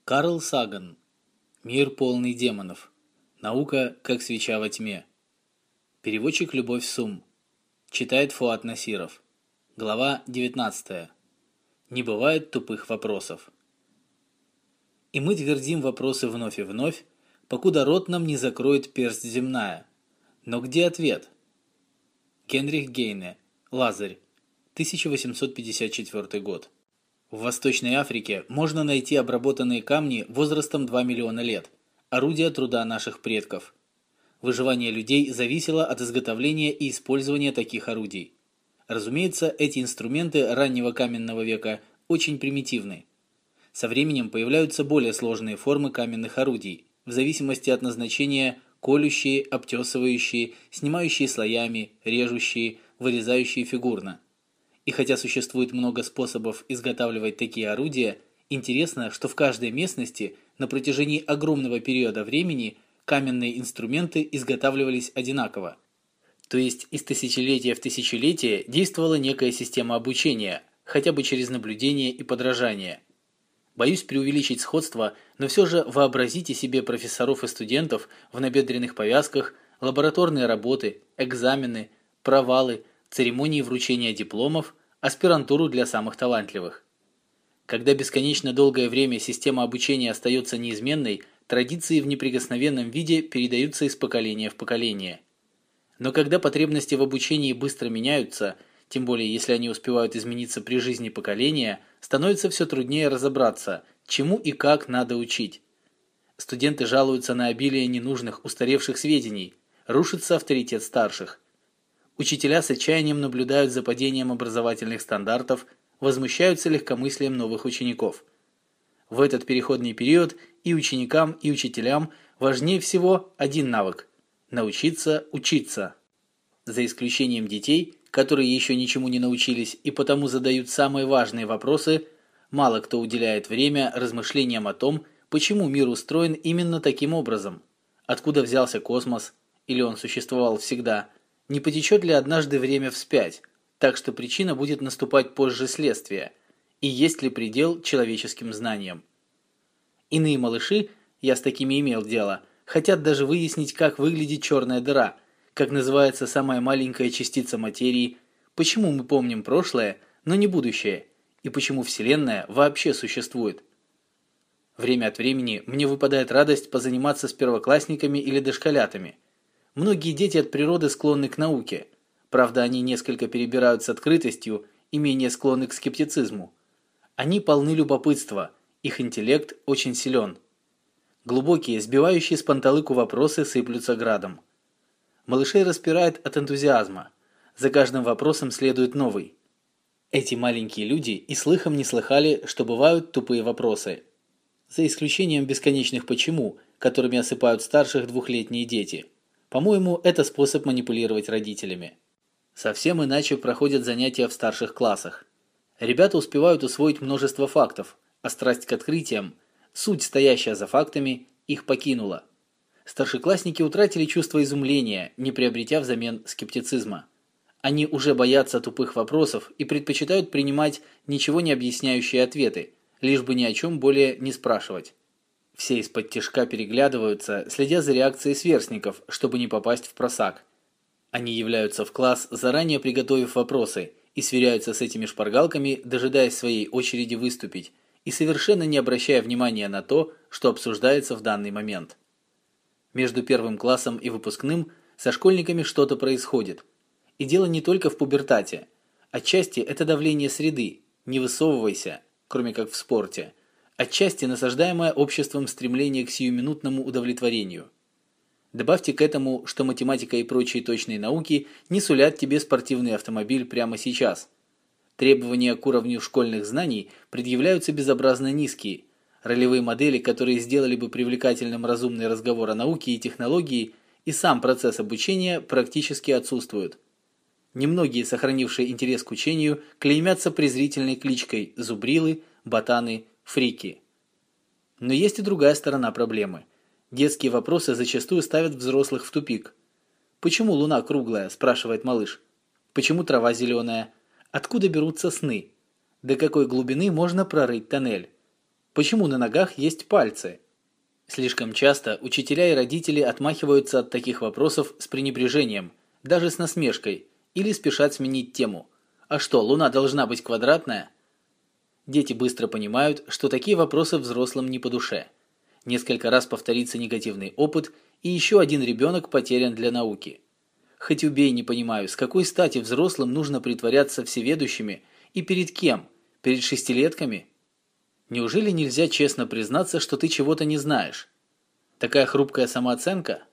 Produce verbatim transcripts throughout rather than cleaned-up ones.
Карл Саган. Мир полный демонов. Наука, как свеча во тьме. Переводчик Любовь Сум. Читает Фуат Насиров. Глава девятнадцатая. Не бывает тупых вопросов. И мы твердим вопросы вновь и вновь, покуда рот нам не закроет персть земная. Но где ответ? Генрих Гейне. Лазарь. тысяча восемьсот пятьдесят четвёртый год. В Восточной Африке можно найти обработанные камни возрастом два миллиона лет, орудия труда наших предков. Выживание людей зависело от изготовления и использования таких орудий. Разумеется, эти инструменты раннего каменного века очень примитивны. Со временем появляются более сложные формы каменных орудий, в зависимости от назначения колющие, обтесывающие, снимающие слоями, режущие, вырезающие фигурно. И хотя существует много способов изготавливать такие орудия, интересно, что в каждой местности на протяжении огромного периода времени каменные инструменты изготавливались одинаково. То есть из тысячелетия в тысячелетие действовала некая система обучения, хотя бы через наблюдение и подражание. Боюсь преувеличить сходство, но все же вообразите себе профессоров и студентов в набедренных повязках, лабораторные работы, экзамены, провалы, церемонии вручения дипломов, аспирантуру для самых талантливых. Когда бесконечно долгое время система обучения остается неизменной, традиции в неприкосновенном виде передаются из поколения в поколение. Но когда потребности в обучении быстро меняются, тем более если они успевают измениться при жизни поколения, становится все труднее разобраться, чему и как надо учить. Студенты жалуются на обилие ненужных устаревших сведений, рушится авторитет старших. Учителя с отчаянием наблюдают за падением образовательных стандартов, возмущаются легкомыслием новых учеников. В этот переходный период и ученикам, и учителям важнее всего один навык – научиться учиться. За исключением детей, которые еще ничему не научились и потому задают самые важные вопросы, мало кто уделяет время размышлениям о том, почему мир устроен именно таким образом, откуда взялся космос, или он существовал всегда, не потечет ли однажды время вспять, так что причина будет наступать позже следствия, и есть ли предел человеческим знаниям. Иные малыши, я с такими имел дело, хотят даже выяснить, как выглядит черная дыра, как называется самая маленькая частица материи, почему мы помним прошлое, но не будущее, и почему Вселенная вообще существует. Время от времени мне выпадает радость позаниматься с первоклассниками или дошколятами. Многие дети от природы склонны к науке, правда, они несколько перебирают с открытостью и менее склонны к скептицизму. Они полны любопытства, их интеллект очень силен. Глубокие, сбивающие с панталыку вопросы сыплются градом. Малышей распирает от энтузиазма. За каждым вопросом следует новый. Эти маленькие люди и слыхом не слыхали, что бывают тупые вопросы. За исключением бесконечных «почему», которыми осыпают старших двухлетние дети. По-моему, это способ манипулировать родителями. Совсем иначе проходят занятия в старших классах. Ребята успевают усвоить множество фактов, а страсть к открытиям, суть, стоящая за фактами, их покинула. Старшеклассники утратили чувство изумления, не приобретя взамен скептицизма. Они уже боятся тупых вопросов и предпочитают принимать ничего не объясняющие ответы, лишь бы ни о чем более не спрашивать. Все из-под тишка переглядываются, следя за реакцией сверстников, чтобы не попасть в просак. Они являются в класс, заранее приготовив вопросы, и сверяются с этими шпаргалками, дожидаясь своей очереди выступить, и совершенно не обращая внимания на то, что обсуждается в данный момент. Между первым классом и выпускным со школьниками что-то происходит. И дело не только в пубертате. Отчасти это давление среды, не высовывайся, кроме как в спорте. Отчасти насаждаемое обществом стремление к сиюминутному удовлетворению. Добавьте к этому, что математика и прочие точные науки не сулят тебе спортивный автомобиль прямо сейчас. Требования к уровню школьных знаний предъявляются безобразно низкие. Ролевые модели, которые сделали бы привлекательным разумный разговор о науке и технологии, и сам процесс обучения практически отсутствуют. Немногие, сохранившие интерес к учению, клеймятся презрительной кличкой «зубрилы», «ботаны», «фрики». Но есть и другая сторона проблемы. Детские вопросы зачастую ставят взрослых в тупик. «Почему луна круглая?» – спрашивает малыш. «Почему трава зеленая? Откуда берутся сны? До какой глубины можно прорыть тоннель?» Почему на ногах есть пальцы? Слишком часто учителя и родители отмахиваются от таких вопросов с пренебрежением, даже с насмешкой, или спешат сменить тему. А что, Луна должна быть квадратная? Дети быстро понимают, что такие вопросы взрослым не по душе. Несколько раз повторится негативный опыт, и еще один ребенок потерян для науки. Хоть убей, не понимаю, с какой стати взрослым нужно притворяться всеведущими и перед кем? Перед шестилетками? Неужели нельзя честно признаться, что ты чего-то не знаешь? Такая хрупкая самооценка?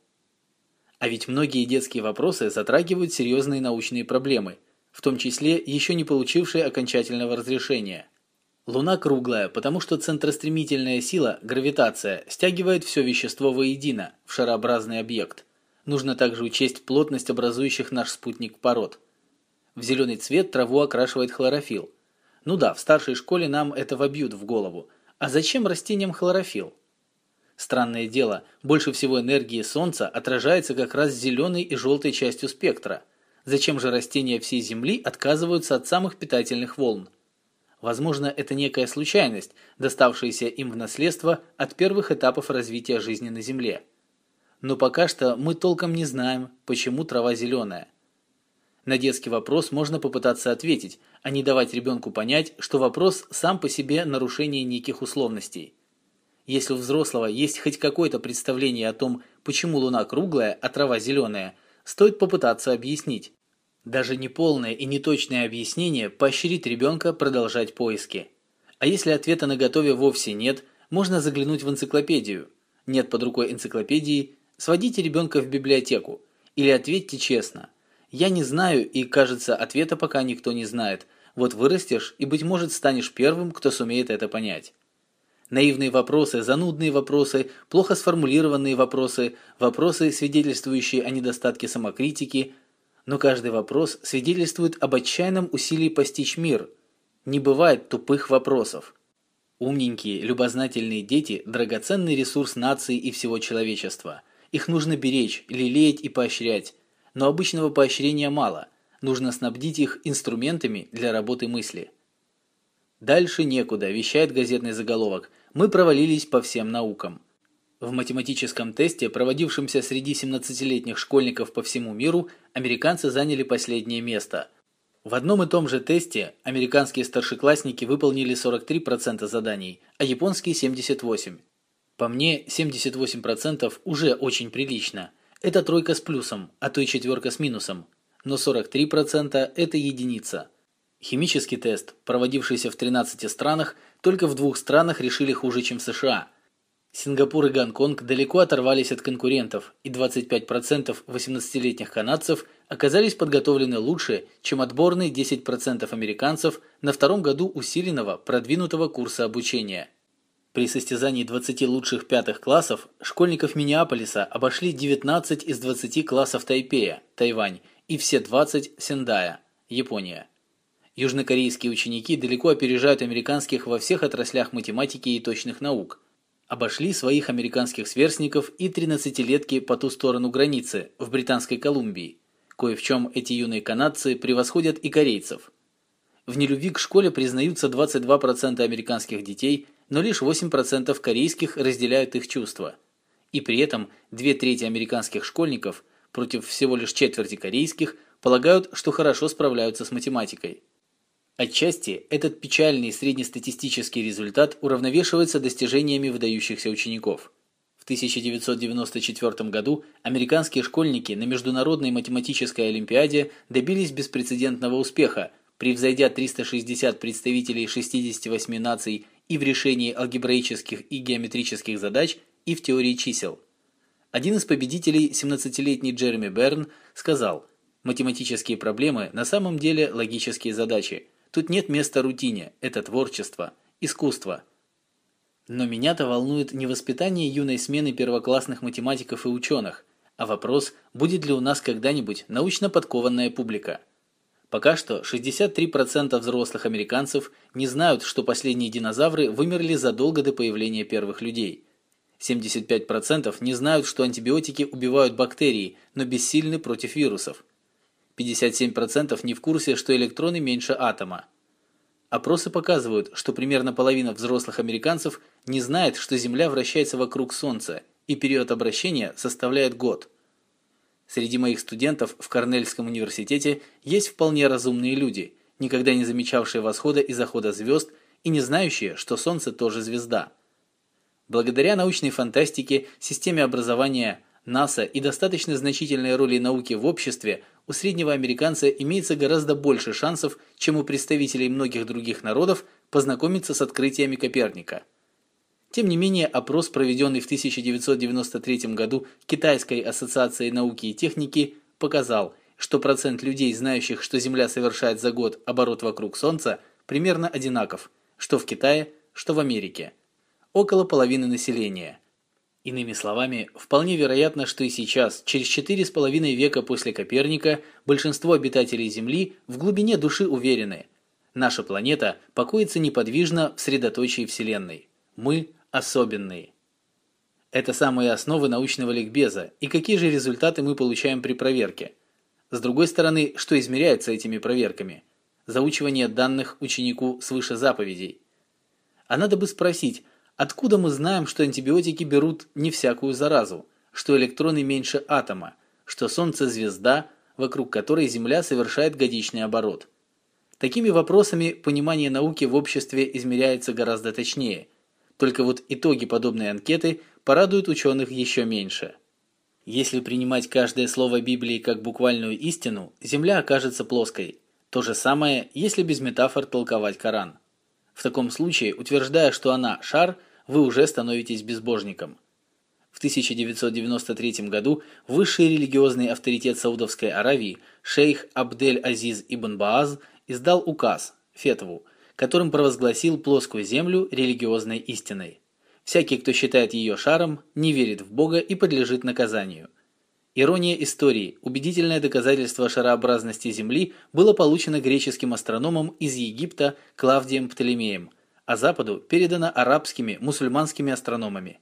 А ведь многие детские вопросы затрагивают серьезные научные проблемы, в том числе еще не получившие окончательного разрешения. Луна круглая, потому что центростремительная сила, гравитация, стягивает все вещество воедино, в шарообразный объект. Нужно также учесть плотность образующих наш спутник пород. В зеленый цвет траву окрашивает хлорофилл. Ну да, в старшей школе нам это вобьют в голову. А зачем растениям хлорофилл? Странное дело, больше всего энергии Солнца отражается как раз зеленой и желтой частью спектра. Зачем же растения всей Земли отказываются от самых питательных волн? Возможно, это некая случайность, доставшаяся им в наследство от первых этапов развития жизни на Земле. Но пока что мы толком не знаем, почему трава зеленая. На детский вопрос можно попытаться ответить, а не давать ребенку понять, что вопрос сам по себе нарушение неких условностей. Если у взрослого есть хоть какое-то представление о том, почему Луна круглая, а трава зеленая, стоит попытаться объяснить. Даже неполное и неточное объяснение поощрит ребенка продолжать поиски. А если ответа наготове вовсе нет, можно заглянуть в энциклопедию. Нет под рукой энциклопедии, сводите ребенка в библиотеку. Или ответьте честно. Я не знаю, и, кажется, ответа пока никто не знает. Вот вырастешь, и, быть может, станешь первым, кто сумеет это понять. Наивные вопросы, занудные вопросы, плохо сформулированные вопросы, вопросы, свидетельствующие о недостатке самокритики. Но каждый вопрос свидетельствует об отчаянном усилии постичь мир. Не бывает тупых вопросов. Умненькие, любознательные дети – драгоценный ресурс нации и всего человечества. Их нужно беречь, лелеять и поощрять. Но обычного поощрения мало. Нужно снабдить их инструментами для работы мысли. Дальше некуда, вещает газетный заголовок. Мы провалились по всем наукам. В математическом тесте, проводившемся среди семнадцатилетних школьников по всему миру, американцы заняли последнее место. В одном и том же тесте американские старшеклассники выполнили сорок три процента заданий, а японские семьдесят восемь процентов. По мне, семьдесят восемь процентов уже очень прилично. Это тройка с плюсом, а то и четверка с минусом. Но сорок три процента – это единица. Химический тест, проводившийся в тринадцати странах, только в двух странах решили хуже, чем в США. Сингапур и Гонконг далеко оторвались от конкурентов, и двадцать пять процентов восемнадцатилетних канадцев оказались подготовлены лучше, чем отборные десять процентов американцев на втором году усиленного, продвинутого курса обучения. При состязании двадцати лучших пятых классов школьников Миннеаполиса обошли девятнадцать из двадцати классов Тайпея, Тайвань, и все двадцать Сендая, Япония. Южнокорейские ученики далеко опережают американских во всех отраслях математики и точных наук. Обошли своих американских сверстников и тринадцатилетки по ту сторону границы, в Британской Колумбии. Кое в чем эти юные канадцы превосходят и корейцев. В нелюбви к школе признаются двадцать два процента американских детей, но лишь восемь процентов корейских разделяют их чувства. И при этом две трети американских школьников против всего лишь четверти корейских полагают, что хорошо справляются с математикой. Отчасти этот печальный среднестатистический результат уравновешивается достижениями выдающихся учеников. В тысяча девятьсот девяносто четвёртом году американские школьники на Международной математической олимпиаде добились беспрецедентного успеха, превзойдя триста шестьдесят представителей шестидесяти восьми наций и в решении алгебраических и геометрических задач, и в теории чисел. Один из победителей, семнадцатилетний Джереми Берн, сказал: «Математические проблемы на самом деле логические задачи. Тут нет места рутине, это творчество, искусство». Но меня-то волнует не воспитание юной смены первоклассных математиков и ученых, а вопрос, будет ли у нас когда-нибудь научно подкованная публика. Пока что шестьдесят три процента взрослых американцев не знают, что последние динозавры вымерли задолго до появления первых людей. семьдесят пять процентов не знают, что антибиотики убивают бактерии, но бессильны против вирусов. пятьдесят семь процентов не в курсе, что электроны меньше атома. Опросы показывают, что примерно половина взрослых американцев не знает, что Земля вращается вокруг Солнца, и период обращения составляет год. Среди моих студентов в Корнельском университете есть вполне разумные люди, никогда не замечавшие восхода и захода звезд и не знающие, что Солнце тоже звезда. Благодаря научной фантастике, системе образования НАСА и достаточно значительной роли науки в обществе, у среднего американца имеется гораздо больше шансов, чем у представителей многих других народов, познакомиться с открытиями Коперника. Тем не менее, опрос, проведенный в тысяча девятьсот девяносто третьем году Китайской ассоциацией науки и техники, показал, что процент людей, знающих, что Земля совершает за год оборот вокруг Солнца, примерно одинаков, что в Китае, что в Америке. Около половины населения. Иными словами, вполне вероятно, что и сейчас, через четыре с половиной века после Коперника, большинство обитателей Земли в глубине души уверены: наша планета покоится неподвижно в средоточии Вселенной. Мы особенные. Это самые основы научного ликбеза, и какие же результаты мы получаем при проверке? С другой стороны, что измеряется этими проверками? Заучивание данных ученику свыше заповедей. А надо бы спросить, откуда мы знаем, что антибиотики берут не всякую заразу, что электроны меньше атома, что Солнце – звезда, вокруг которой Земля совершает годичный оборот? Такими вопросами понимание науки в обществе измеряется гораздо точнее. Только вот итоги подобной анкеты порадуют ученых еще меньше. Если принимать каждое слово Библии как буквальную истину, Земля окажется плоской. То же самое, если без метафор толковать Коран. В таком случае, утверждая, что она шар, вы уже становитесь безбожником. В тысяча девятьсот девяносто третьем году высший религиозный авторитет Саудовской Аравии шейх Абдель-Азиз ибн Бааз издал указ, фетву, которым провозгласил плоскую землю религиозной истиной. Всякий, кто считает ее шаром, не верит в Бога и подлежит наказанию. Ирония истории, убедительное доказательство шарообразности Земли было получено греческим астрономом из Египта Клавдием Птолемеем, а Западу передано арабскими мусульманскими астрономами.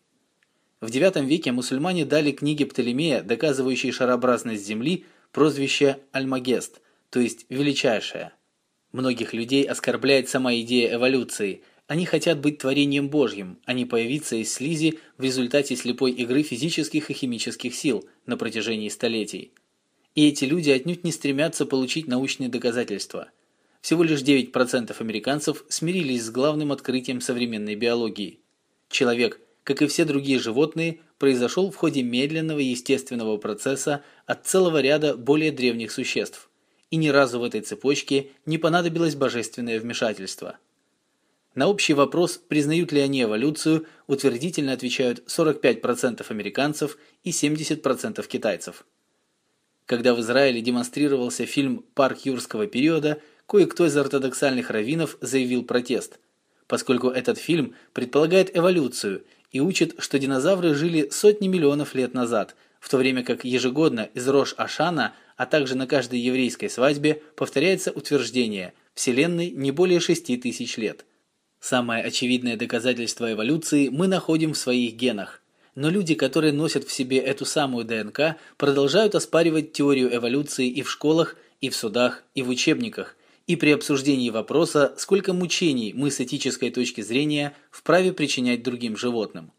В девятом веке мусульмане дали книге Птолемея, доказывающей шарообразность Земли, прозвище Альмагест, то есть величайшая. Многих людей оскорбляет сама идея эволюции. Они хотят быть творением Божьим, а не появиться из слизи в результате слепой игры физических и химических сил на протяжении столетий. И эти люди отнюдь не стремятся получить научные доказательства. Всего лишь девять процентов американцев смирились с главным открытием современной биологии. Человек, как и все другие животные, произошел в ходе медленного естественного процесса от целого ряда более древних существ. И ни разу в этой цепочке не понадобилось божественное вмешательство. На общий вопрос, признают ли они эволюцию, утвердительно отвечают сорок пять процентов американцев и семьдесят процентов китайцев. Когда в Израиле демонстрировался фильм «Парк юрского периода», кое-кто из ортодоксальных раввинов заявил протест, поскольку этот фильм предполагает эволюцию и учит, что динозавры жили сотни миллионов лет назад, в то время как ежегодно из Рош-Ашана, а также на каждой еврейской свадьбе повторяется утверждение «Вселенной не более шести тысяч лет». Самое очевидное доказательство эволюции мы находим в своих генах. Но люди, которые носят в себе эту самую ДНК, продолжают оспаривать теорию эволюции и в школах, и в судах, и в учебниках, и при обсуждении вопроса, сколько мучений мы с этической точки зрения вправе причинять другим животным.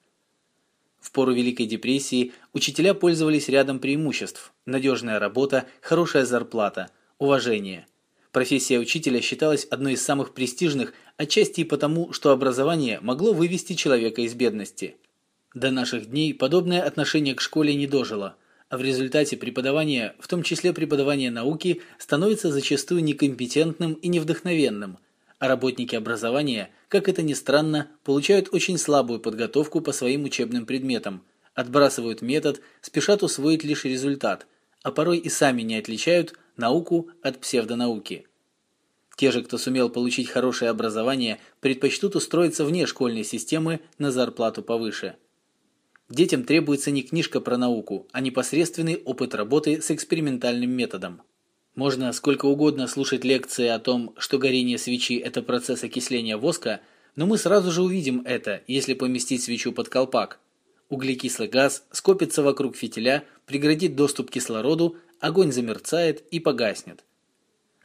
В пору Великой депрессии учителя пользовались рядом преимуществ: надежная работа, хорошая зарплата, уважение. Профессия учителя считалась одной из самых престижных, отчасти и потому, что образование могло вывести человека из бедности. До наших дней подобное отношение к школе не дожило, а в результате преподавание, в том числе преподавание науки, становится зачастую некомпетентным и невдохновенным, а работники образования, как это ни странно, получают очень слабую подготовку по своим учебным предметам, отбрасывают метод, спешат усвоить лишь результат, а порой и сами не отличают науку от псевдонауки. Те же, кто сумел получить хорошее образование, предпочтут устроиться вне школьной системы на зарплату повыше. Детям требуется не книжка про науку, а непосредственный опыт работы с экспериментальным методом. Можно сколько угодно слушать лекции о том, что горение свечи – это процесс окисления воска, но мы сразу же увидим это, если поместить свечу под колпак. Углекислый газ скопится вокруг фитиля, преградит доступ к кислороду, огонь замерцает и погаснет.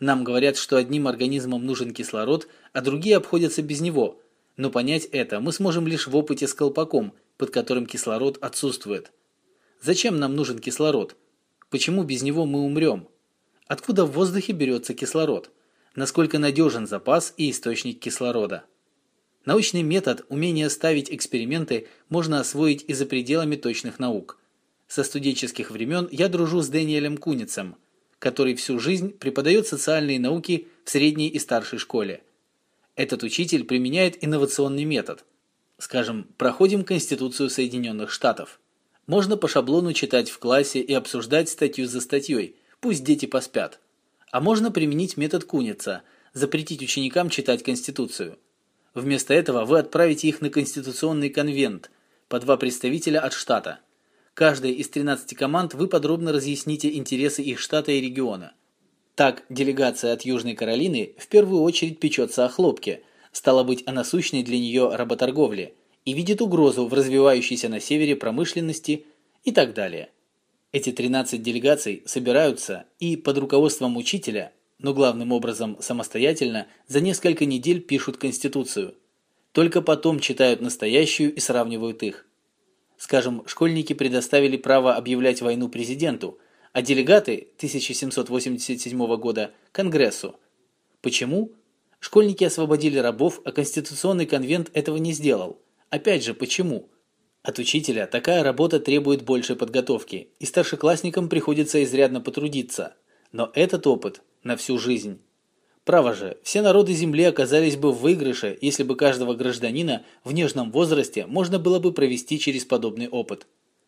Нам говорят, что одним организмам нужен кислород, а другие обходятся без него. Но понять это мы сможем лишь в опыте с колпаком, под которым кислород отсутствует. Зачем нам нужен кислород? Почему без него мы умрем? Откуда в воздухе берется кислород? Насколько надежен запас и источник кислорода? Научный метод умения ставить эксперименты можно освоить и за пределами точных наук. Со студенческих времен я дружу с Дэниелем Куницем, который всю жизнь преподает социальные науки в средней и старшей школе. Этот учитель применяет инновационный метод. Скажем, проходим Конституцию Соединенных Штатов. Можно по шаблону читать в классе и обсуждать статью за статьей, пусть дети поспят. А можно применить метод Куница, запретить ученикам читать Конституцию. Вместо этого вы отправите их на Конституционный конвент, по два представителя от штата. Каждой из тринадцати команд вы подробно разъясните интересы их штата и региона. Так, делегация от Южной Каролины в первую очередь печется о хлопке, стало быть, о насущной для нее работорговле, и видит угрозу в развивающейся на севере промышленности и так далее. Эти тринадцать делегаций собираются и под руководством учителя, но главным образом самостоятельно, за несколько недель пишут Конституцию. Только потом читают настоящую и сравнивают их. Скажем, школьники предоставили право объявлять войну президенту, а делегаты тысяча семьсот восемьдесят седьмого года – Конгрессу. Почему? Школьники освободили рабов, а Конституционный конвент этого не сделал. Опять же, почему? От учителя такая работа требует большей подготовки, и старшеклассникам приходится изрядно потрудиться. Но этот опыт на всю жизнь. Право же, все народы Земли оказались бы в выигрыше, если бы каждого гражданина в нежном возрасте можно было бы провести через подобный опыт.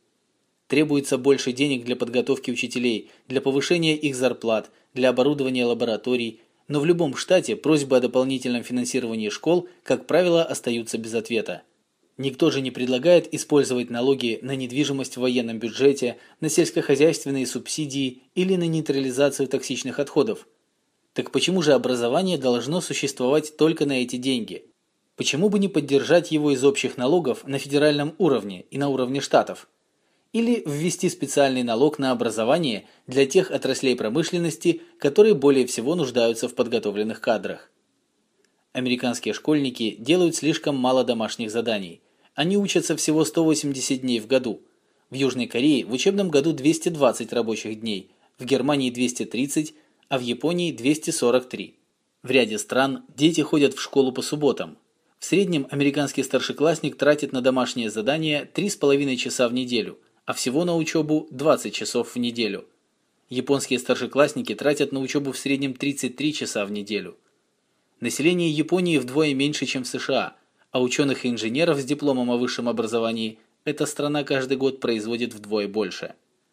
Требуется больше денег для подготовки учителей, для повышения их зарплат, для оборудования лабораторий, но в любом штате просьбы о дополнительном финансировании школ, как правило, остаются без ответа. Никто же не предлагает использовать налоги на недвижимость в военном бюджете, на сельскохозяйственные субсидии или на нейтрализацию токсичных отходов. Так почему же образование должно существовать только на эти деньги? Почему бы не поддержать его из общих налогов на федеральном уровне и на уровне штатов? Или ввести специальный налог на образование для тех отраслей промышленности, которые более всего нуждаются в подготовленных кадрах? Американские школьники делают слишком мало домашних заданий. Они учатся всего сто восемьдесят дней в году. В Южной Корее в учебном году двести двадцать рабочих дней, в Германии двести тридцать, а в Японии двести сорок три. В ряде стран дети ходят в школу по субботам. В среднем американский старшеклассник тратит на домашние задания три с половиной часа в неделю, а всего на учебу двадцать часов в неделю. Японские старшеклассники тратят на учебу в среднем тридцать три часа в неделю. Население Японии вдвое меньше, чем в США, а ученых и инженеров с дипломом о высшем образовании эта страна каждый год производит вдвое больше.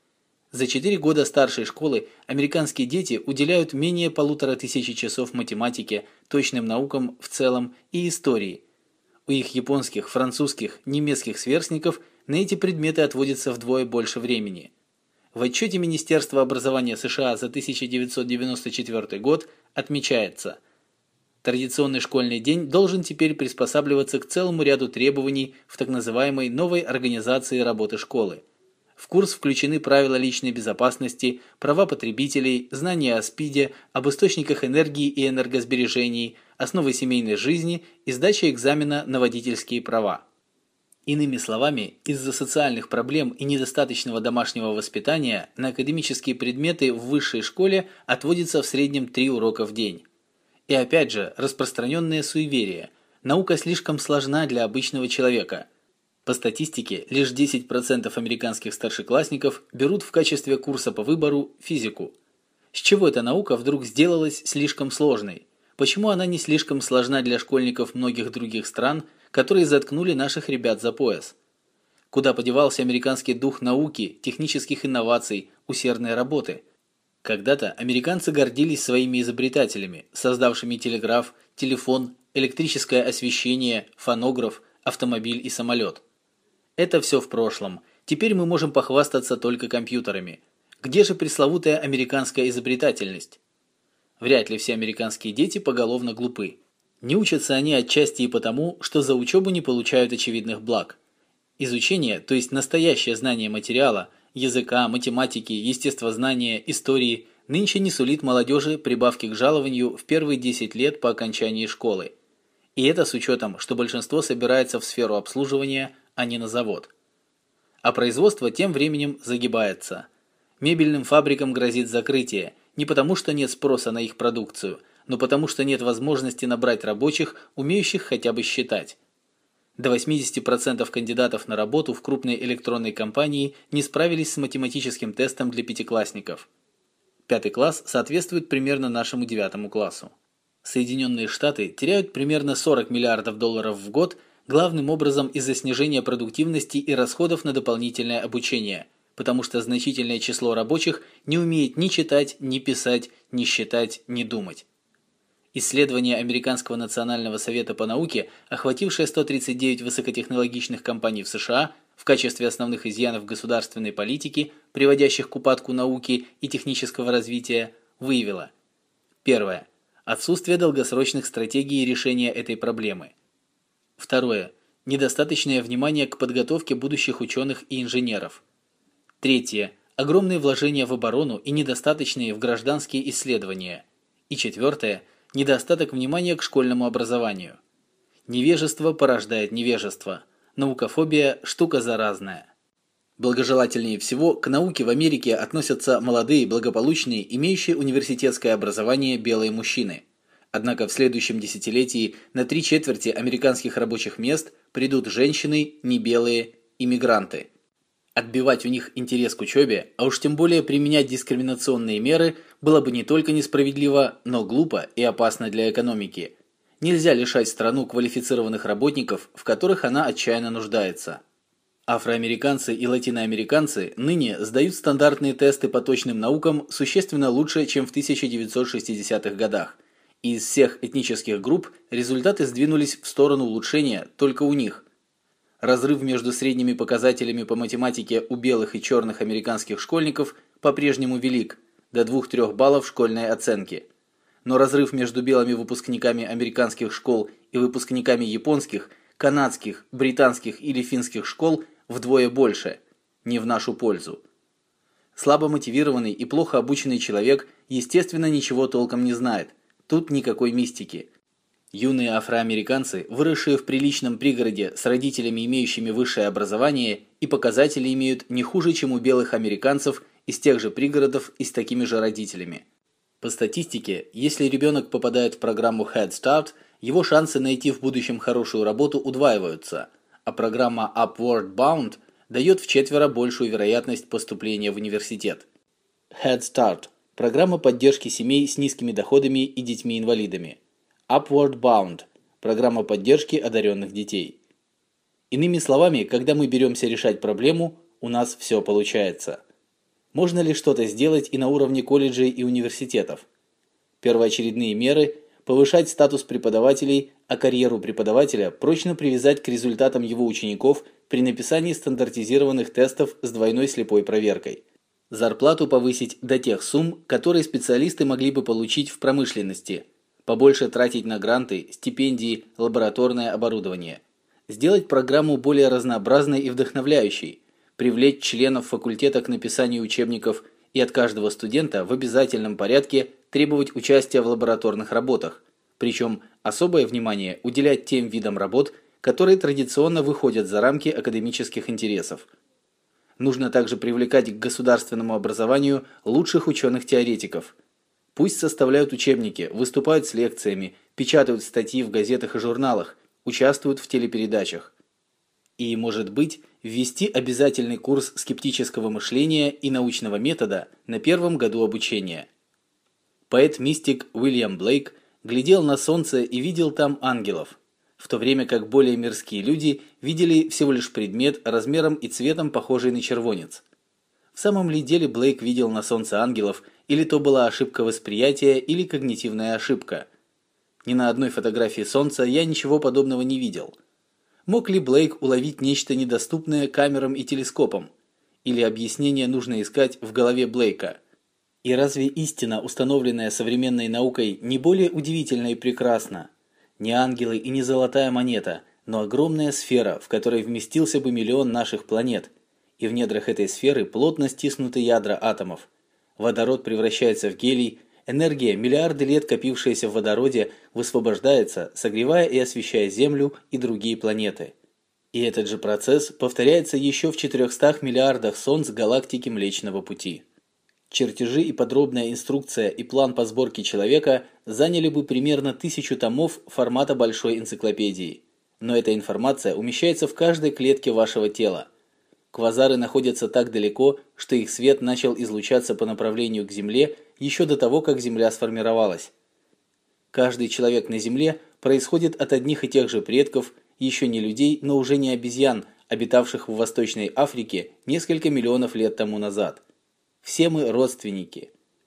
За четыре года старшей школы американские дети уделяют менее полутора тысячи часов математике, точным наукам в целом и истории. У их японских, французских, немецких сверстников на эти предметы отводится вдвое больше времени. В отчете Министерства образования США за тысяча девятьсот девяносто четвёртый год отмечается: традиционный школьный день должен теперь приспосабливаться к целому ряду требований в так называемой новой организации работы школы. В курс включены правила личной безопасности, права потребителей, знания о СПИДе, об источниках энергии и энергосбережении, основы семейной жизни и сдача экзамена на водительские права. Иными словами, из-за социальных проблем и недостаточного домашнего воспитания на академические предметы в высшей школе отводится в среднем три урока в день. И опять же, распространенное суеверие. Наука слишком сложна для обычного человека. По статистике, лишь десять процентов американских старшеклассников берут в качестве курса по выбору физику. С чего эта наука вдруг сделалась слишком сложной? Почему она не слишком сложна для школьников многих других стран, которые заткнули наших ребят за пояс? Куда подевался американский дух науки, технических инноваций, усердной работы? Когда-то американцы гордились своими изобретателями, создавшими телеграф, телефон, электрическое освещение, фонограф, автомобиль и самолет. Это все в прошлом. Теперь мы можем похвастаться только компьютерами. Где же пресловутая американская изобретательность? Вряд ли все американские дети поголовно глупы. Не учатся они отчасти и потому, что за учебу не получают очевидных благ. Изучение, то есть настоящее знание материала, языка, математики, естествознания, истории нынче не сулит молодежи прибавки к жалованию в первые десять лет по окончании школы. И это с учетом, что большинство собирается в сферу обслуживания, а не на завод. А производство тем временем загибается. Мебельным фабрикам грозит закрытие, не потому что нет спроса на их продукцию, но потому что нет возможности набрать рабочих, умеющих хотя бы считать. До восьмидесяти процентов кандидатов на работу в крупной электронной компании не справились с математическим тестом для пятиклассников. Пятый класс соответствует примерно нашему девятому классу. Соединенные Штаты теряют примерно сорок миллиардов долларов в год, главным образом из-за снижения продуктивности и расходов на дополнительное обучение, потому что значительное число рабочих не умеет ни читать, ни писать, ни считать, ни думать. Исследование Американского национального совета по науке, охватившее сто тридцать девять высокотехнологичных компаний в США в качестве основных изъянов государственной политики, приводящих к упадку науки и технического развития, выявило: первое. Отсутствие долгосрочных стратегий решения этой проблемы. Второе. Недостаточное внимание к подготовке будущих ученых и инженеров. Третье. Огромные вложения в оборону и недостаточные в гражданские исследования. И четвертое. Недостаток внимания к школьному образованию. Невежество порождает невежество. Наукофобия – штука заразная. Благожелательнее всего к науке в Америке относятся молодые, благополучные, имеющие университетское образование белые мужчины. Однако в следующем десятилетии на три четверти американских рабочих мест придут женщины, небелые, иммигранты. Отбивать у них интерес к учебе, а уж тем более применять дискриминационные меры, было бы не только несправедливо, но глупо и опасно для экономики. Нельзя лишать страну квалифицированных работников, в которых она отчаянно нуждается. Афроамериканцы и латиноамериканцы ныне сдают стандартные тесты по точным наукам существенно лучше, чем в тысяча девятьсот шестидесятых годах. И из всех этнических групп результаты сдвинулись в сторону улучшения только у них. Разрыв между средними показателями по математике у белых и черных американских школьников по-прежнему велик, до двух-трёх баллов школьной оценки. Но разрыв между белыми выпускниками американских школ и выпускниками японских, канадских, британских или финских школ вдвое больше, не в нашу пользу. Слабо мотивированный и плохо обученный человек, естественно, ничего толком не знает. Тут никакой мистики. Юные афроамериканцы, выросшие в приличном пригороде с родителями, имеющими высшее образование, и показатели имеют не хуже, чем у белых американцев из тех же пригородов и с такими же родителями. По статистике, если ребенок попадает в программу Head Start, его шансы найти в будущем хорошую работу удваиваются, а программа Upward Bound дает вчетверо большую вероятность поступления в университет. Head Start – программа поддержки семей с низкими доходами и детьми-инвалидами. Upward Bound – программа поддержки одаренных детей. Иными словами, когда мы беремся решать проблему, у нас все получается. Можно ли что-то сделать и на уровне колледжей и университетов? Первоочередные меры – повышать статус преподавателей, а карьеру преподавателя прочно привязать к результатам его учеников при написании стандартизированных тестов с двойной слепой проверкой. Зарплату повысить до тех сумм, которые специалисты могли бы получить в промышленности. Побольше тратить на гранты, стипендии, лабораторное оборудование. Сделать программу более разнообразной и вдохновляющей. Привлечь членов факультета к написанию учебников и от каждого студента в обязательном порядке требовать участия в лабораторных работах. Причем особое внимание уделять тем видам работ, которые традиционно выходят за рамки академических интересов. Нужно также привлекать к государственному образованию лучших ученых-теоретиков. Пусть составляют учебники, выступают с лекциями, печатают статьи в газетах и журналах, участвуют в телепередачах. И, может быть, ввести обязательный курс скептического мышления и научного метода на первом году обучения. Поэт-мистик Уильям Блейк глядел на солнце и видел там ангелов, в то время как более мирские люди видели всего лишь предмет размером и цветом похожий на червонец. В самом ли деле Блейк видел на солнце ангелов, или то была ошибка восприятия, или когнитивная ошибка? Ни на одной фотографии солнца я ничего подобного не видел. Мог ли Блейк уловить нечто недоступное камерам и телескопам? Или объяснение нужно искать в голове Блейка? И разве истина, установленная современной наукой, не более удивительна и прекрасна? Не ангелы и не золотая монета, но огромная сфера, в которой вместился бы миллион наших планет, и в недрах этой сферы плотно стиснуты ядра атомов. Водород превращается в гелий, энергия, миллиарды лет копившаяся в водороде, высвобождается, согревая и освещая Землю и другие планеты. И этот же процесс повторяется еще в четырехстах миллиардах солнц галактики Млечного Пути. Чертежи и подробная инструкция и план по сборке человека заняли бы примерно тысячу томов формата большой энциклопедии. Но эта информация умещается в каждой клетке вашего тела. Квазары находятся так далеко, что их свет начал излучаться по направлению к Земле еще до того, как Земля сформировалась. Каждый человек на Земле происходит от одних и тех же предков, еще не людей, но уже не обезьян, обитавших в Восточной Африке несколько миллионов лет тому назад. Все мы родственники.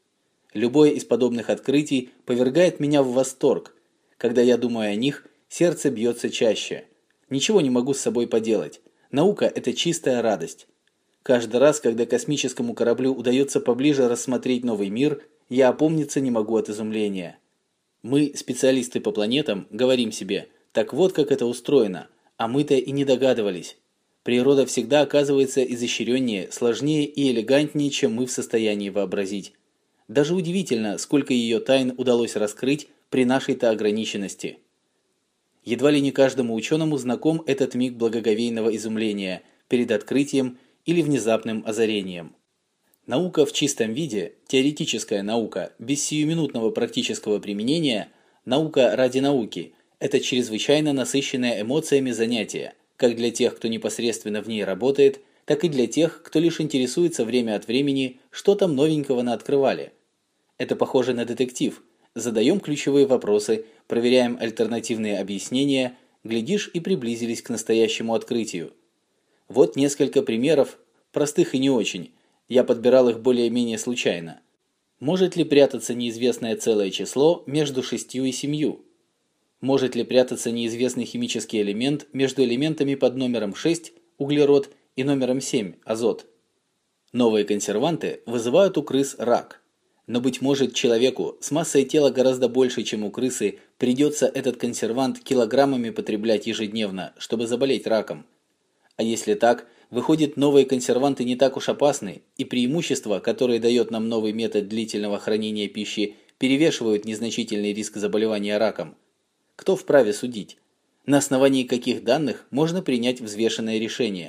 Любое из подобных открытий повергает меня в восторг. Когда я думаю о них, сердце бьется чаще. Ничего не могу с собой поделать. Наука – это чистая радость. Каждый раз, когда космическому кораблю удается поближе рассмотреть новый мир, я опомниться не могу от изумления. Мы, специалисты по планетам, говорим себе: так вот как это устроено, а мы-то и не догадывались. Природа всегда оказывается изощреннее, сложнее и элегантнее, чем мы в состоянии вообразить. Даже удивительно, сколько ее тайн удалось раскрыть при нашей-то ограниченности. Едва ли не каждому ученому знаком этот миг благоговейного изумления перед открытием или внезапным озарением. Наука в чистом виде, теоретическая наука, без сиюминутного практического применения, наука ради науки – это чрезвычайно насыщенное эмоциями занятие, как для тех, кто непосредственно в ней работает, так и для тех, кто лишь интересуется время от времени, что там новенького наоткрывали. Это похоже на детектив. Задаем ключевые вопросы, проверяем альтернативные объяснения, глядишь, и приблизились к настоящему открытию. Вот несколько примеров, простых и не очень. Я подбирал их более-менее случайно. Может ли прятаться неизвестное целое число между шестью и семью? Может ли прятаться неизвестный химический элемент между элементами под номером шесть, углерод, и номером семь, азот? Новые консерванты вызывают у крыс рак. Но, быть может, человеку с массой тела гораздо больше, чем у крысы, придется этот консервант килограммами потреблять ежедневно, чтобы заболеть раком. А если так, выходит, новые консерванты не так уж опасны, и преимущества, которые дает нам новый метод длительного хранения пищи, перевешивают незначительный риск заболевания раком. Кто вправе судить? На основании каких данных можно принять взвешенное решение?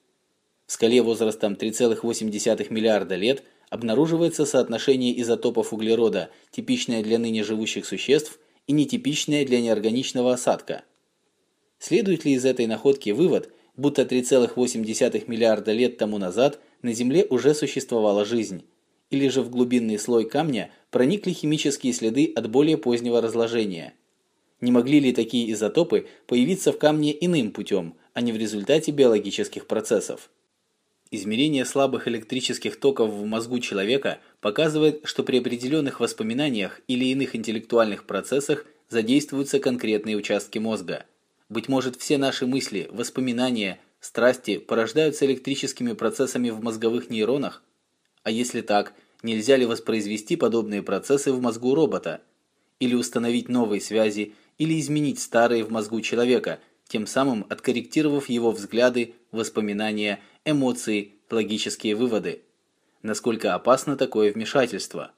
В скале возрастом три целых восемь десятых миллиарда лет обнаруживается соотношение изотопов углерода, типичное для ныне живущих существ и нетипичное для неорганичного осадка. Следует ли из этой находки вывод, будто три целых восемь десятых миллиарда лет тому назад на Земле уже существовала жизнь? Или же в глубинный слой камня проникли химические следы от более позднего разложения? Не могли ли такие изотопы появиться в камне иным путем, а не в результате биологических процессов? Измерение слабых электрических токов в мозгу человека показывает, что при определенных воспоминаниях или иных интеллектуальных процессах задействуются конкретные участки мозга. Быть может, все наши мысли, воспоминания, страсти порождаются электрическими процессами в мозговых нейронах? А если так, нельзя ли воспроизвести подобные процессы в мозгу робота? Или установить новые связи, или изменить старые в мозгу человека, тем самым откорректировав его взгляды, воспоминания, эмоции, логические выводы? Насколько опасно такое вмешательство?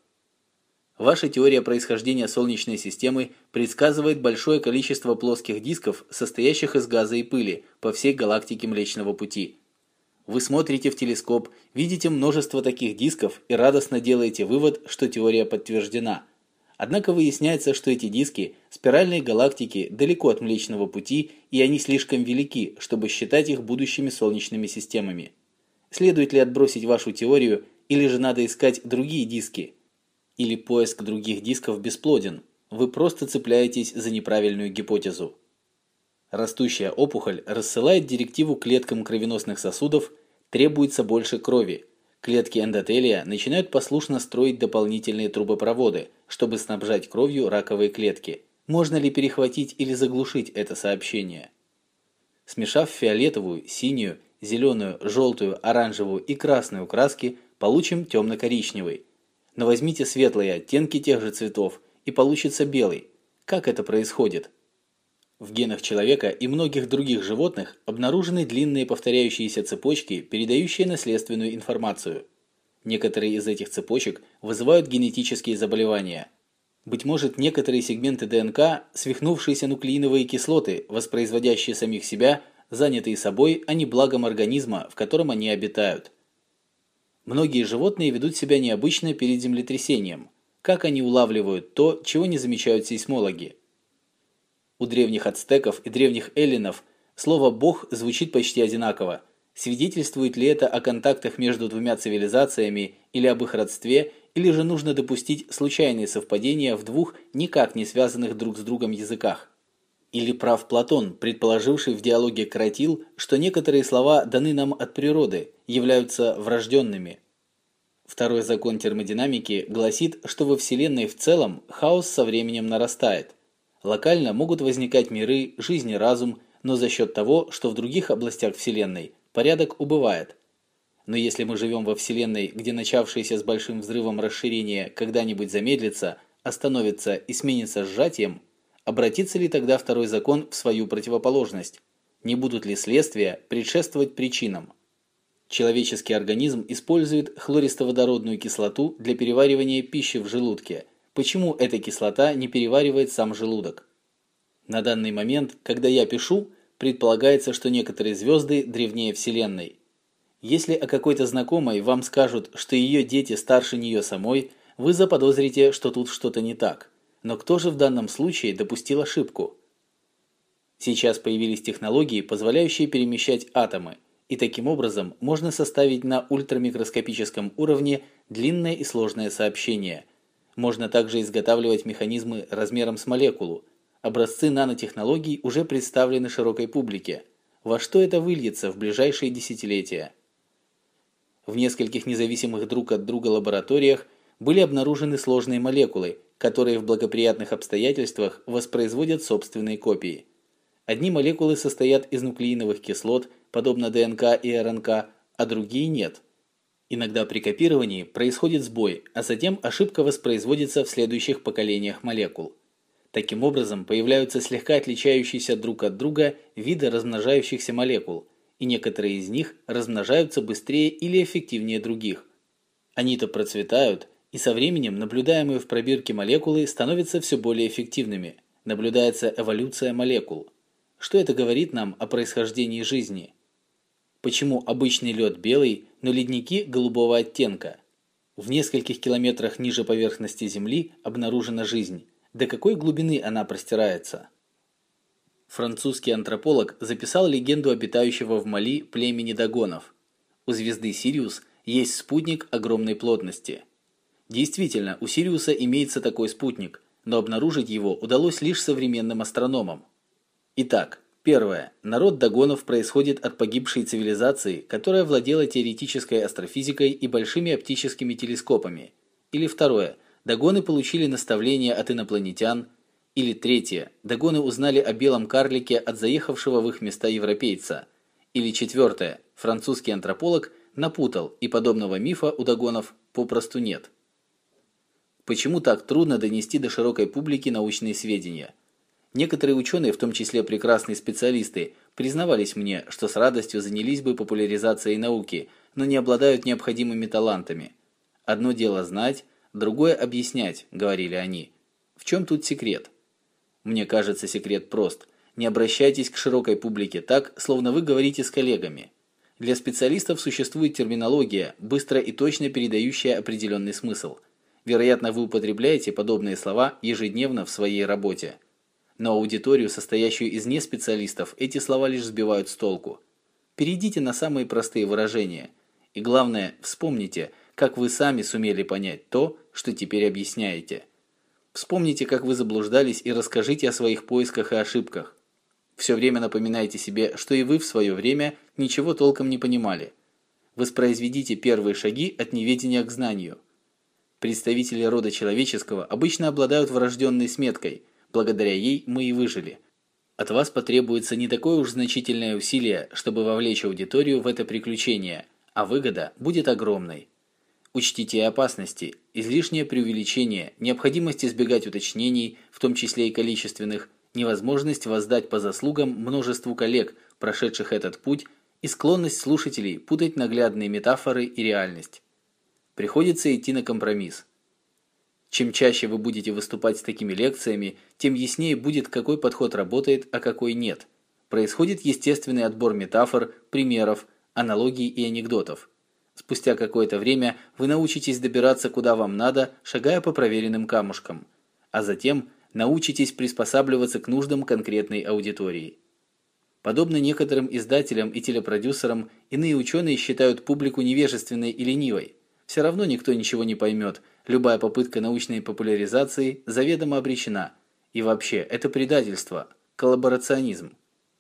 Ваша теория происхождения Солнечной системы предсказывает большое количество плоских дисков, состоящих из газа и пыли, по всей галактике Млечного Пути. Вы смотрите в телескоп, видите множество таких дисков и радостно делаете вывод, что теория подтверждена. Однако выясняется, что эти диски – спиральные галактики далеко от Млечного Пути, и они слишком велики, чтобы считать их будущими солнечными системами. Следует ли отбросить вашу теорию, или же надо искать другие диски? Или поиск других дисков бесплоден? Вы просто цепляетесь за неправильную гипотезу. Растущая опухоль рассылает директиву клеткам кровеносных сосудов: требуется больше крови. Клетки эндотелия начинают послушно строить дополнительные трубопроводы, чтобы снабжать кровью раковые клетки. Можно ли перехватить или заглушить это сообщение? Смешав фиолетовую, синюю, зеленую, желтую, оранжевую и красную краски, получим темно-коричневый. Но возьмите светлые оттенки тех же цветов, и получится белый. Как это происходит? В генах человека и многих других животных обнаружены длинные повторяющиеся цепочки, передающие наследственную информацию. Некоторые из этих цепочек вызывают генетические заболевания. Быть может, некоторые сегменты ДНК, свихнувшиеся нуклеиновые кислоты, воспроизводящие самих себя, занятые собой, а не благом организма, в котором они обитают. Многие животные ведут себя необычно перед землетрясением. Как они улавливают то, чего не замечают сейсмологи? У древних ацтеков и древних эллинов слово «бог» звучит почти одинаково. Свидетельствует ли это о контактах между двумя цивилизациями или об их родстве, или же нужно допустить случайные совпадения в двух никак не связанных друг с другом языках? Или прав Платон, предположивший в диалоге Кратил, что некоторые слова даны нам от природы, являются врожденными? Второй закон термодинамики гласит, что во Вселенной в целом хаос со временем нарастает. Локально могут возникать миры, жизнь и разум, но за счет того, что в других областях Вселенной порядок убывает. Но если мы живем во Вселенной, где начавшееся с большим взрывом расширение когда-нибудь замедлится, остановится и сменится сжатием, обратится ли тогда второй закон в свою противоположность? Не будут ли следствия предшествовать причинам? Человеческий организм использует хлористоводородную кислоту для переваривания пищи в желудке. Почему эта кислота не переваривает сам желудок? На данный момент, когда я пишу, предполагается, что некоторые звезды древнее Вселенной. Если о какой-то знакомой вам скажут, что ее дети старше нее самой, вы заподозрите, что тут что-то не так. Но кто же в данном случае допустил ошибку? Сейчас появились технологии, позволяющие перемещать атомы, и таким образом можно составить на ультрамикроскопическом уровне длинное и сложное сообщение. Можно также изготавливать механизмы размером с молекулу. Образцы нанотехнологий уже представлены широкой публике. Во что это выльется в ближайшие десятилетия? В нескольких независимых друг от друга лабораториях были обнаружены сложные молекулы, которые в благоприятных обстоятельствах воспроизводят собственные копии. Одни молекулы состоят из нуклеиновых кислот, подобно ДНК и РНК, а другие нет. Иногда при копировании происходит сбой, а затем ошибка воспроизводится в следующих поколениях молекул. Таким образом, появляются слегка отличающиеся друг от друга виды размножающихся молекул, и некоторые из них размножаются быстрее или эффективнее других. Они-то процветают, и со временем наблюдаемые в пробирке молекулы становятся все более эффективными. Наблюдается эволюция молекул. Что это говорит нам о происхождении жизни? Почему обычный лед белый, но ледники голубого оттенка? В нескольких километрах ниже поверхности Земли обнаружена жизнь. До какой глубины она простирается? Французский антрополог записал легенду обитающего в Мали племени дагонов. У звезды Сириус есть спутник огромной плотности. Действительно, у Сириуса имеется такой спутник, но обнаружить его удалось лишь современным астрономам. Итак, первое. Народ дагонов происходит от погибшей цивилизации, которая владела теоретической астрофизикой и большими оптическими телескопами. Или второе. Дагоны получили наставления от инопланетян. Или третье. Дагоны узнали о белом карлике от заехавшего в их места европейца. Или четвертое. Французский антрополог напутал, и подобного мифа у дагонов попросту нет. Почему так трудно донести до широкой публики научные сведения? Некоторые ученые, в том числе прекрасные специалисты, признавались мне, что с радостью занялись бы популяризацией науки, но не обладают необходимыми талантами. Одно дело знать, другое объяснять, говорили они. В чем тут секрет? Мне кажется, секрет прост. Не обращайтесь к широкой публике так, словно вы говорите с коллегами. Для специалистов существует терминология, быстро и точно передающая определенный смысл. Вероятно, вы употребляете подобные слова ежедневно в своей работе. Но аудиторию, состоящую из неспециалистов, эти слова лишь сбивают с толку. Перейдите на самые простые выражения. И главное, вспомните, как вы сами сумели понять то, что теперь объясняете. Вспомните, как вы заблуждались, и расскажите о своих поисках и ошибках. Все время напоминайте себе, что и вы в свое время ничего толком не понимали. Воспроизведите первые шаги от неведения к знанию. Представители рода человеческого обычно обладают врожденной сметкой. Благодаря ей мы и выжили. От вас потребуется не такое уж значительное усилие, чтобы вовлечь аудиторию в это приключение, а выгода будет огромной. Учтите и опасности, излишнее преувеличение, необходимость избегать уточнений, в том числе и количественных, невозможность воздать по заслугам множеству коллег, прошедших этот путь, и склонность слушателей путать наглядные метафоры и реальность. Приходится идти на компромисс. Чем чаще вы будете выступать с такими лекциями, тем яснее будет, какой подход работает, а какой нет. Происходит естественный отбор метафор, примеров, аналогий и анекдотов. Спустя какое-то время вы научитесь добираться куда вам надо, шагая по проверенным камушкам, а затем научитесь приспосабливаться к нуждам конкретной аудитории. Подобно некоторым издателям и телепродюсерам, иные ученые считают публику невежественной и ленивой. Все равно никто ничего не поймет, любая попытка научной популяризации заведомо обречена. И вообще, это предательство, коллаборационизм.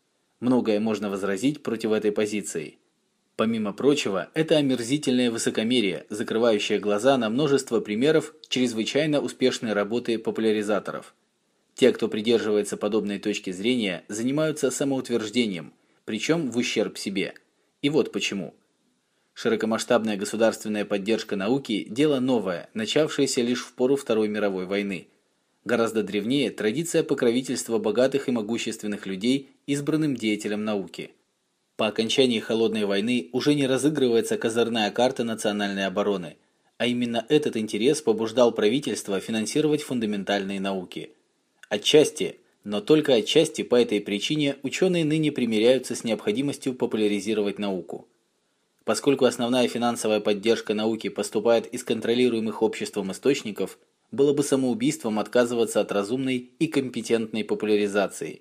Многое можно возразить против этой позиции. Помимо прочего, это омерзительное высокомерие, закрывающее глаза на множество примеров чрезвычайно успешной работы популяризаторов. Те, кто придерживается подобной точки зрения, занимаются самоутверждением, причем в ущерб себе. И вот почему. Широкомасштабная государственная поддержка науки – дело новое, начавшееся лишь в пору Второй мировой войны. Гораздо древнее традиция покровительства богатых и могущественных людей избранным деятелям науки. По окончании Холодной войны уже не разыгрывается козырная карта национальной обороны, а именно этот интерес побуждал правительство финансировать фундаментальные науки. Отчасти, но только отчасти по этой причине ученые ныне примиряются с необходимостью популяризировать науку. Поскольку основная финансовая поддержка науки поступает из контролируемых обществом источников, было бы самоубийством отказываться от разумной и компетентной популяризации.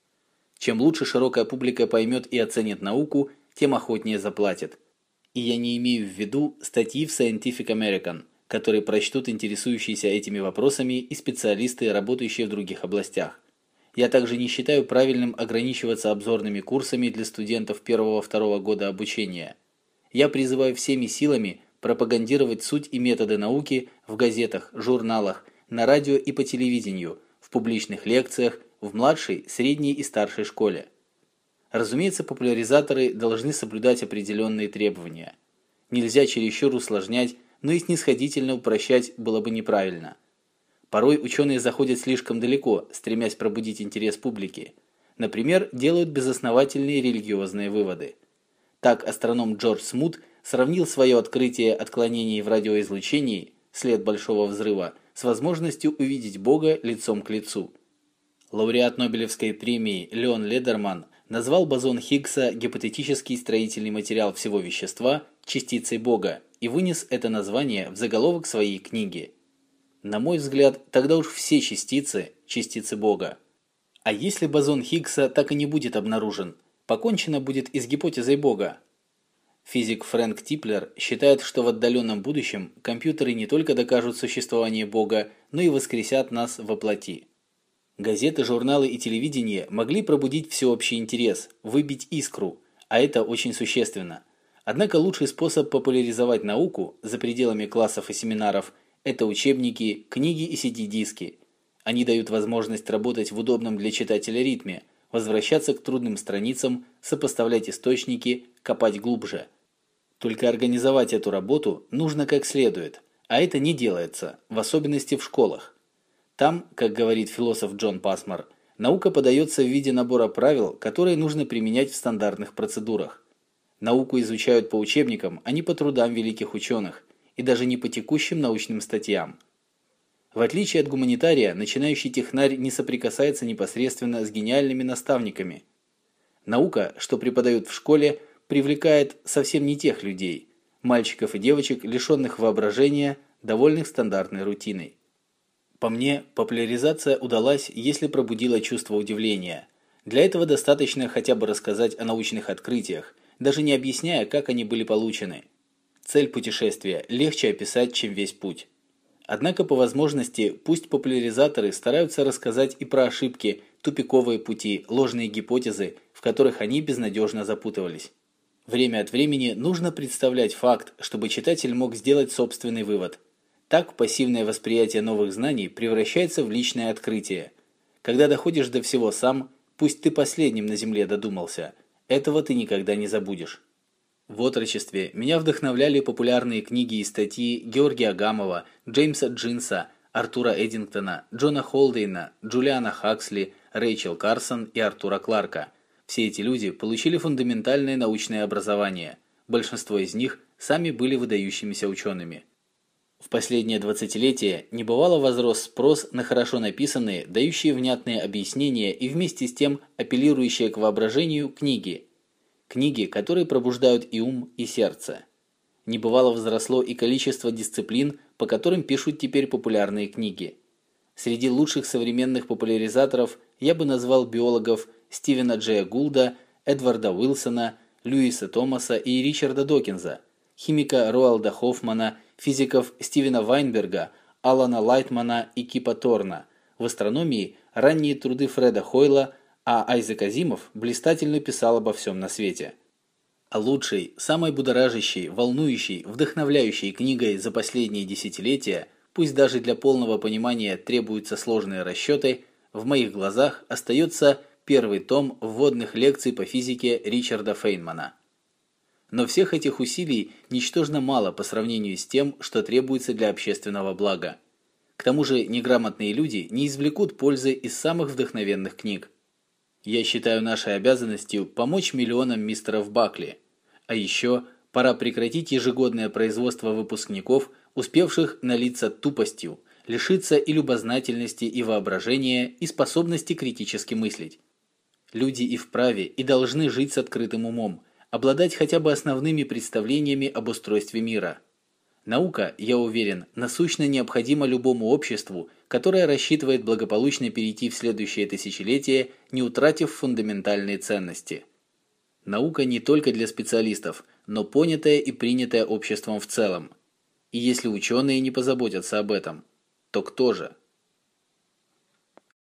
Чем лучше широкая публика поймет и оценит науку, тем охотнее заплатит. И я не имею в виду статьи в Scientific American, которые прочтут интересующиеся этими вопросами и специалисты, работающие в других областях. Я также не считаю правильным ограничиваться обзорными курсами для студентов первого-второго года обучения. Я призываю всеми силами пропагандировать суть и методы науки в газетах, журналах, на радио и по телевидению, в публичных лекциях, в младшей, средней и старшей школе. Разумеется, популяризаторы должны соблюдать определенные требования. Нельзя чересчур усложнять, но и снисходительно упрощать было бы неправильно. Порой ученые заходят слишком далеко, стремясь пробудить интерес публики. Например, делают безосновательные религиозные выводы. Так астроном Джордж Смут сравнил свое открытие отклонений в радиоизлучении, след Большого взрыва, с возможностью увидеть Бога лицом к лицу. Лауреат Нобелевской премии Леон Ледерман назвал бозон Хиггса гипотетический строительный материал всего вещества частицей Бога и вынес это название в заголовок своей книги. На мой взгляд, тогда уж все частицы – частицы Бога. А если бозон Хиггса так и не будет обнаружен, покончено будет и с гипотезой Бога? Физик Фрэнк Типлер считает, что в отдаленном будущем компьютеры не только докажут существование Бога, но и воскресят нас во плоти. Газеты, журналы и телевидение могли пробудить всеобщий интерес, выбить искру, а это очень существенно. Однако лучший способ популяризовать науку за пределами классов и семинаров – это учебники, книги и си ди-диски. Они дают возможность работать в удобном для читателя ритме, возвращаться к трудным страницам, сопоставлять источники, копать глубже. Только организовать эту работу нужно как следует, а это не делается, в особенности в школах. Там, как говорит философ Джон Пасмар, наука подается в виде набора правил, которые нужно применять в стандартных процедурах. Науку изучают по учебникам, а не по трудам великих ученых, и даже не по текущим научным статьям. В отличие от гуманитария, начинающий технарь не соприкасается непосредственно с гениальными наставниками. Наука, что преподают в школе, привлекает совсем не тех людей, мальчиков и девочек, лишенных воображения, довольных стандартной рутиной. По мне, популяризация удалась, если пробудила чувство удивления. Для этого достаточно хотя бы рассказать о научных открытиях, даже не объясняя, как они были получены. Цель путешествия легче описать, чем весь путь. Однако по возможности пусть популяризаторы стараются рассказать и про ошибки, тупиковые пути, ложные гипотезы, в которых они безнадежно запутывались. Время от времени нужно представлять факт, чтобы читатель мог сделать собственный вывод. Так пассивное восприятие новых знаний превращается в личное открытие. Когда доходишь до всего сам, пусть ты последним на земле додумался, этого ты никогда не забудешь. В отрочестве меня вдохновляли популярные книги и статьи Георгия Гамова, Джеймса Джинса, Артура Эддингтона, Джона Холдейна, Джулиана Хаксли, Рэйчел Карсон и Артура Кларка. Все эти люди получили фундаментальное научное образование. Большинство из них сами были выдающимися учеными. В последнее двадцатилетие небывало возрос спрос на хорошо написанные, дающие внятные объяснения и вместе с тем апеллирующие к воображению книги. Книги, которые пробуждают и ум, и сердце. Небывало возросло и количество дисциплин, по которым пишут теперь популярные книги. Среди лучших современных популяризаторов я бы назвал биологов Стивена Джея Гулда, Эдварда Уилсона, Льюиса Томаса и Ричарда Докинза, химика Роалда Хоффмана, физиков Стивена Вайнберга, Алана Лайтмана и Кипа Торна. В астрономии ранние труды Фреда Хойла, а Айзек Азимов блистательно писал обо всем на свете. А лучшей, самой будоражащей, волнующей, вдохновляющей книгой за последние десятилетия, пусть даже для полного понимания требуются сложные расчеты, в моих глазах остается первый том вводных лекций по физике Ричарда Фейнмана. Но всех этих усилий ничтожно мало по сравнению с тем, что требуется для общественного блага. К тому же неграмотные люди не извлекут пользы из самых вдохновенных книг. Я считаю нашей обязанностью помочь миллионам мистеров Бакли. А еще пора прекратить ежегодное производство выпускников, успевших налиться тупостью, лишиться и любознательности, и воображения, и способности критически мыслить. Люди и вправе, и должны жить с открытым умом, обладать хотя бы основными представлениями об устройстве мира. Наука, я уверен, насущно необходима любому обществу, которое рассчитывает благополучно перейти в следующее тысячелетие, не утратив фундаментальные ценности. Наука не только для специалистов, но понятая и принятая обществом в целом. И если ученые не позаботятся об этом, то кто же?